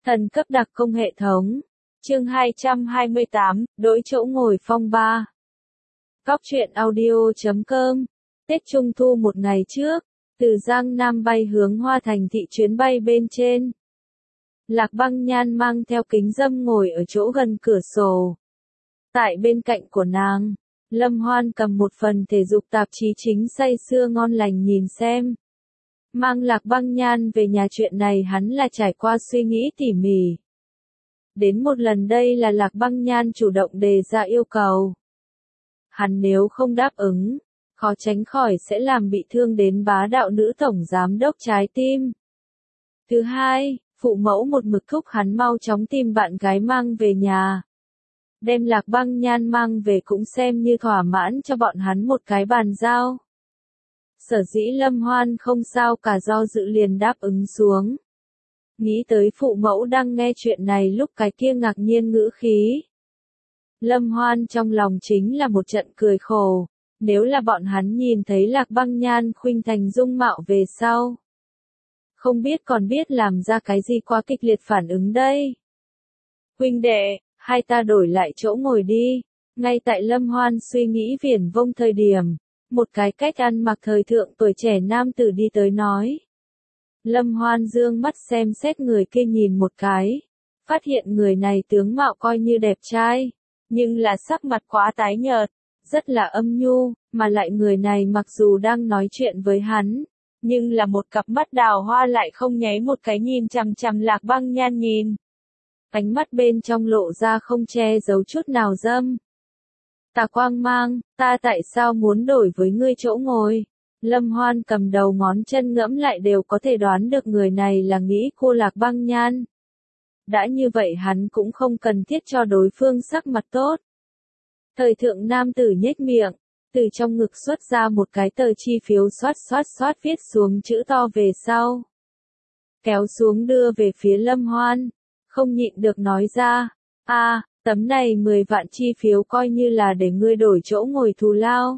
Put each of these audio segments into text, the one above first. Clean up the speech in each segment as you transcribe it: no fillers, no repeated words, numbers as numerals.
Thần cấp đặc công hệ thống. Chương 228, đổi chỗ ngồi phong ba. Góc truyện audio.com. Tết Trung Thu một ngày trước, từ Giang Nam bay hướng Hoa Thành thị chuyến bay bên trên. Lạc Băng Nhan mang theo kính râm ngồi ở chỗ gần cửa sổ. Tại bên cạnh của nàng, Lâm Hoan cầm một phần thể dục tạp chí chính say sưa ngon lành nhìn xem. Mang Lạc Băng Nhan về nhà chuyện này hắn là trải qua suy nghĩ tỉ mỉ. Đến một lần đây là Lạc Băng Nhan chủ động đề ra yêu cầu. Hắn nếu không đáp ứng, khó tránh khỏi sẽ làm bị thương đến bá đạo nữ tổng giám đốc trái tim. Thứ hai, phụ mẫu một mực thúc hắn mau chóng tìm bạn gái mang về nhà. Đem Lạc Băng Nhan mang về cũng xem như thỏa mãn cho bọn hắn một cái bàn giao. Sở dĩ Lâm Hoan không sao cả do dự liền đáp ứng xuống. Nghĩ tới phụ mẫu đang nghe chuyện này lúc cái kia ngạc nhiên ngữ khí. Lâm Hoan trong lòng chính là một trận cười khổ, nếu là bọn hắn nhìn thấy Lạc Băng Nhan khuynh thành dung mạo về sau. Không biết còn biết làm ra cái gì quá kịch liệt phản ứng đây. Huynh đệ, hai ta đổi lại chỗ ngồi đi. Ngay tại Lâm Hoan suy nghĩ viển vông thời điểm, một cái cách ăn mặc thời thượng tuổi trẻ nam tử đi tới nói. Lâm Hoan dương mắt xem xét người kia nhìn một cái, phát hiện người này tướng mạo coi như đẹp trai, nhưng là sắc mặt quá tái nhợt, rất là âm nhu, mà lại người này mặc dù đang nói chuyện với hắn, nhưng là một cặp mắt đào hoa lại không nháy một cái nhìn chằm chằm Lạc Băng Nhan nhìn. Ánh mắt bên trong lộ ra không che giấu chút nào dâm. Tà Quang Mang, ta tại sao muốn đổi với ngươi chỗ ngồi? Lâm Hoan cầm đầu ngón chân ngẫm lại đều có thể đoán được người này là nghĩ cô Lạc Băng Nhan. Đã như vậy hắn cũng không cần thiết cho đối phương sắc mặt tốt. Thời thượng nam tử nhếch miệng, từ trong ngực xuất ra một cái tờ chi phiếu xoát viết xuống chữ to về sau. Kéo xuống đưa về phía Lâm Hoan, không nhịn được nói ra, tấm này 10 vạn chi phiếu coi như là để ngươi đổi chỗ ngồi thù lao.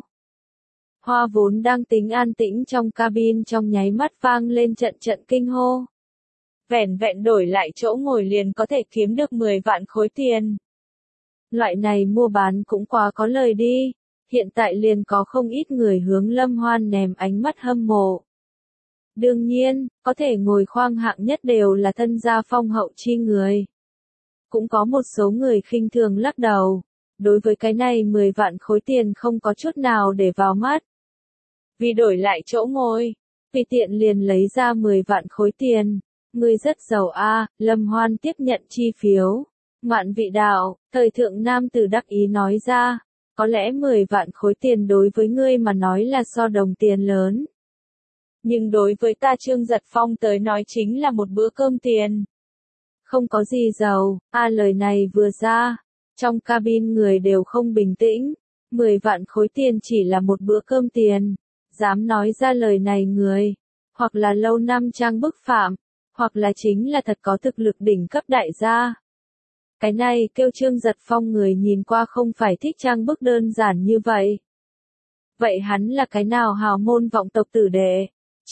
Hoa vốn đang tính an tĩnh trong cabin trong nháy mắt vang lên trận kinh hô. Vẻn vẹn đổi lại chỗ ngồi liền có thể kiếm được 10 vạn khối tiền. Loại này mua bán cũng quá có lời đi, hiện tại liền có không ít người hướng Lâm Hoan ném ánh mắt hâm mộ. Đương nhiên, có thể ngồi khoang hạng nhất đều là thân gia phong hậu chi người. Cũng có một số người khinh thường lắc đầu, đối với cái này 10 vạn khối tiền không có chút nào để vào mắt. Vì đổi lại chỗ ngồi, vì tiện liền lấy ra 10 vạn khối tiền, ngươi rất giàu Lâm Hoan tiếp nhận chi phiếu. Ngoạn vị đạo, thời thượng nam tử đắc ý nói ra, có lẽ 10 vạn khối tiền đối với ngươi mà nói là so đồng tiền lớn. Nhưng đối với ta Trương Giật Phong tới nói chính là một bữa cơm tiền. Không có gì giàu, lời này vừa ra, trong cabin người đều không bình tĩnh, 10 vạn khối tiền chỉ là một bữa cơm tiền, dám nói ra lời này người, hoặc là lâu năm trang bức phạm, hoặc là chính là thật có thực lực đỉnh cấp đại gia. Cái này kêu Trương Giật Phong người nhìn qua không phải thích trang bức đơn giản như vậy. Vậy hắn là cái nào hào môn vọng tộc tử đệ?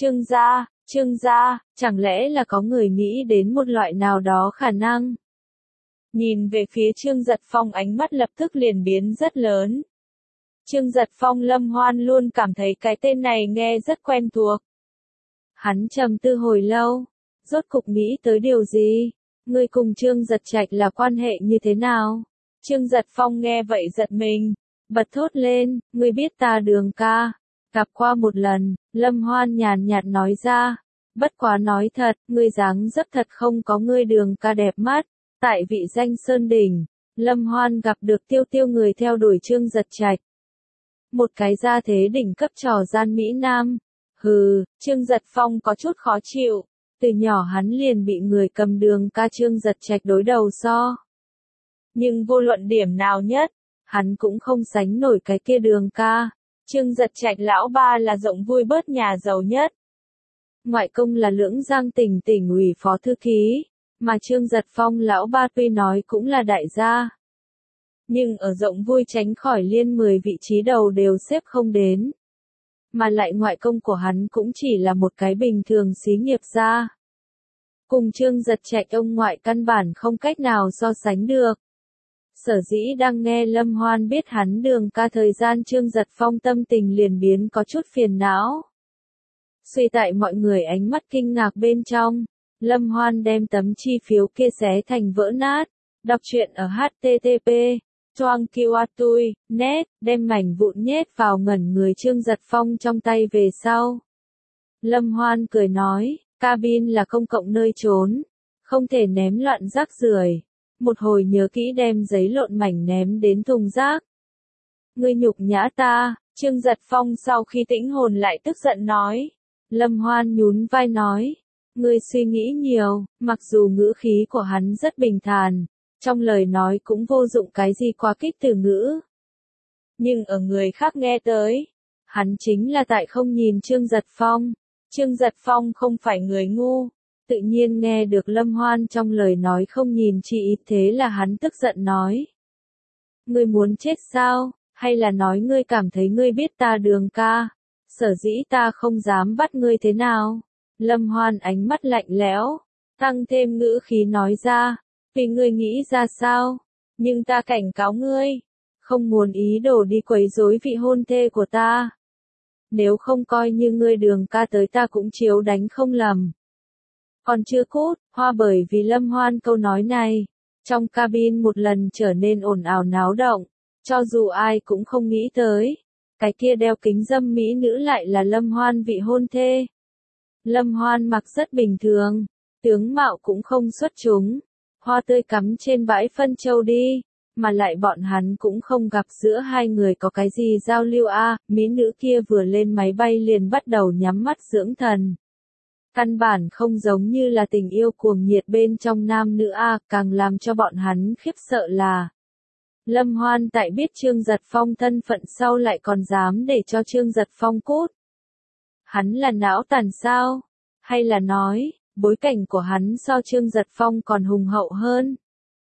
Trương gia, chẳng lẽ là có người nghĩ đến một loại nào đó khả năng? Nhìn về phía Trương Giật Phong ánh mắt lập tức liền biến rất lớn. Trương Giật Phong Lâm Hoan luôn cảm thấy cái tên này nghe rất quen thuộc. Hắn trầm tư hồi lâu, rốt cục nghĩ tới điều gì? Ngươi cùng Trương Giật Trạch là quan hệ như thế nào? Trương Giật Phong nghe vậy giật mình, bật thốt lên, ngươi biết ta Đường ca, gặp qua một lần, Lâm Hoan nhàn nhạt nói ra, bất quá nói thật, ngươi dáng dấp thật không có ngươi Đường ca đẹp mắt. Tại vị danh Sơn Đỉnh, Lâm Hoan gặp được tiêu người theo đuổi Trương Giật Trạch. Một cái gia thế đỉnh cấp trò gian Mỹ Nam. Trương Giật Phong có chút khó chịu. Từ nhỏ hắn liền bị người cầm Đường ca Trương Giật Trạch đối đầu so. Nhưng vô luận điểm nào nhất, hắn cũng không sánh nổi cái kia Đường ca. Trương Giật Trạch lão ba là rộng vui bớt nhà giàu nhất. Ngoại công là Lưỡng Giang tỉnh ủy phó thư ký, mà Trương Giật Phong lão ba tuy nói cũng là đại gia. Nhưng ở rộng vui tránh khỏi liên 10 vị trí đầu đều xếp không đến. Mà lại ngoại công của hắn cũng chỉ là một cái bình thường xí nghiệp gia. cùng Trương Giật Trạch ông ngoại căn bản không cách nào so sánh được. Sở dĩ đang nghe Lâm Hoan biết hắn Đường ca thời gian Trương Giật Phong tâm tình liền biến có chút phiền não. Suy tại mọi người ánh mắt kinh ngạc bên trong, Lâm Hoan đem tấm chi phiếu kia xé thành vỡ nát, đọc truyện ở http choang kiwatui net, đem mảnh vụn nhét vào ngẩn người Trương Giật Phong trong tay về sau. Lâm Hoan cười nói, cabin là công cộng nơi trốn, không thể ném loạn rác rưởi. Một hồi nhớ kỹ đem giấy lộn mảnh ném đến thùng rác. Ngươi nhục nhã ta, Trương Giật Phong sau khi tĩnh hồn lại tức giận nói. Lâm Hoan nhún vai nói, ngươi suy nghĩ nhiều, mặc dù ngữ khí của hắn rất bình thản, trong lời nói cũng vô dụng cái gì quá kích từ ngữ. Nhưng ở người khác nghe tới, hắn chính là tại không nhìn Trương Giật Phong. Trương Giật Phong không phải người ngu, tự nhiên nghe được Lâm Hoan trong lời nói không nhìn chị, thế là hắn tức giận nói. Ngươi muốn chết sao, hay là nói ngươi cảm thấy ngươi biết ta Đường ca, sở dĩ ta không dám bắt ngươi thế nào? Lâm Hoan ánh mắt lạnh lẽo, tăng thêm ngữ khí nói ra, vì ngươi nghĩ ra sao, nhưng ta cảnh cáo ngươi, không muốn ý đồ đi quấy rối vị hôn thê của ta. Nếu không coi như ngươi Đường ca tới ta cũng chiếu đánh không lầm. Còn chưa cút, hoa bởi vì Lâm Hoan câu nói này, trong cabin một lần trở nên ồn ào náo động, cho dù ai cũng không nghĩ tới, cái kia đeo kính dâm mỹ nữ lại là Lâm Hoan vị hôn thê. Lâm Hoan mặc rất bình thường, tướng mạo cũng không xuất chúng, hoa tươi cắm trên bãi phân châu đi, mà lại bọn hắn cũng không gặp giữa hai người có cái gì giao lưu mỹ nữ kia vừa lên máy bay liền bắt đầu nhắm mắt dưỡng thần. Căn bản không giống như là tình yêu cuồng nhiệt bên trong nam nữ càng làm cho bọn hắn khiếp sợ là Lâm Hoan tại biết Trương Giật Phong thân phận sau lại còn dám để cho Trương Giật Phong cút. Hắn là não tàn sao? Hay là nói, bối cảnh của hắn so Trương Giật Phong còn hùng hậu hơn?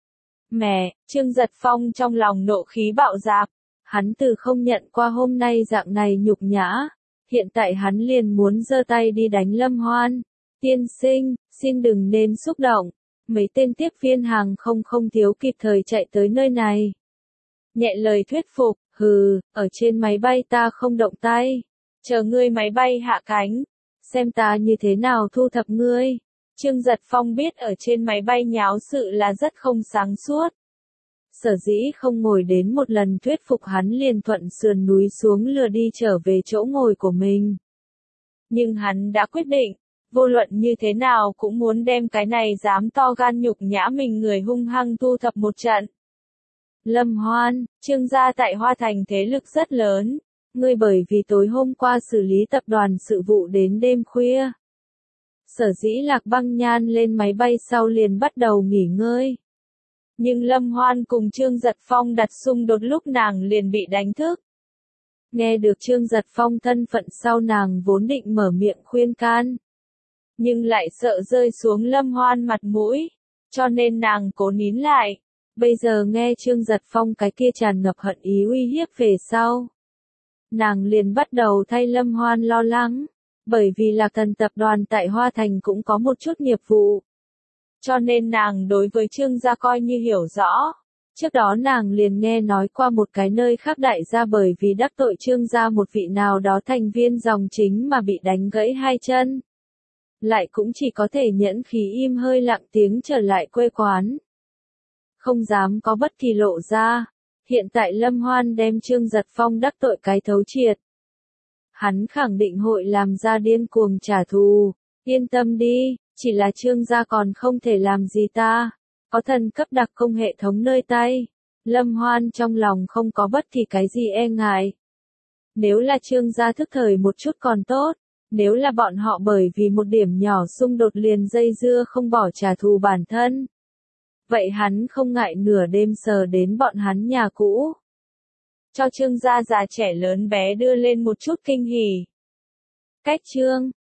Mẹ, Trương Giật Phong trong lòng nộ khí bạo dạp, hắn từ không nhận qua hôm nay dạng này nhục nhã. Hiện tại hắn liền muốn giơ tay đi đánh Lâm Hoan. Tiên sinh, xin đừng nên xúc động. Mấy tên tiếp viên hàng không thiếu kịp thời chạy tới nơi này. Nhẹ lời thuyết phục, ở trên máy bay ta không động tay. Chờ ngươi máy bay hạ cánh. Xem ta như thế nào thu thập ngươi. Trương Giật Phong biết ở trên máy bay nháo sự là rất không sáng suốt. Sở dĩ không ngồi đến một lần thuyết phục hắn liền thuận sườn núi xuống lừa đi trở về chỗ ngồi của mình. Nhưng hắn đã quyết định, vô luận như thế nào cũng muốn đem cái này dám to gan nhục nhã mình người hung hăng thu thập một trận. Lâm Hoan, Trương gia tại Hoa Thành thế lực rất lớn, ngươi bởi vì tối hôm qua xử lý tập đoàn sự vụ đến đêm khuya. Sở dĩ Lạc Băng Nhan lên máy bay sau liền bắt đầu nghỉ ngơi. Nhưng Lâm Hoan cùng Trương Giật Phong đặt xung đột lúc nàng liền bị đánh thức. Nghe được Trương Giật Phong thân phận sau nàng vốn định mở miệng khuyên can. Nhưng lại sợ rơi xuống Lâm Hoan mặt mũi, cho nên nàng cố nín lại. Bây giờ nghe Trương Giật Phong cái kia tràn ngập hận ý uy hiếp về sau. Nàng liền bắt đầu thay Lâm Hoan lo lắng, bởi vì Lạc Thần tập đoàn tại Hoa Thành cũng có một chút nghiệp vụ. Cho nên nàng đối với Trương gia coi như hiểu rõ. Trước đó nàng liền nghe nói qua một cái nơi khác đại gia bởi vì đắc tội Trương gia một vị nào đó thành viên dòng chính mà bị đánh gãy hai chân. Lại cũng chỉ có thể nhẫn khí im hơi lặng tiếng trở lại quê quán. Không dám có bất kỳ lộ ra. Hiện tại Lâm Hoan đem Trương Giật Phong đắc tội cái thấu triệt. Hắn khẳng định hội làm ra điên cuồng trả thù. Yên tâm đi, chỉ là Trương gia còn không thể làm gì ta. Có thần cấp đặc công hệ thống nơi tay. Lâm Hoan trong lòng không có bất kỳ cái gì e ngại. Nếu là Trương gia thức thời một chút còn tốt. Nếu là bọn họ bởi vì một điểm nhỏ xung đột liền dây dưa không bỏ trả thù bản thân. Vậy hắn không ngại nửa đêm sờ đến bọn hắn nhà cũ. Cho Trương gia già trẻ lớn bé đưa lên một chút kinh hỉ. Cách Trương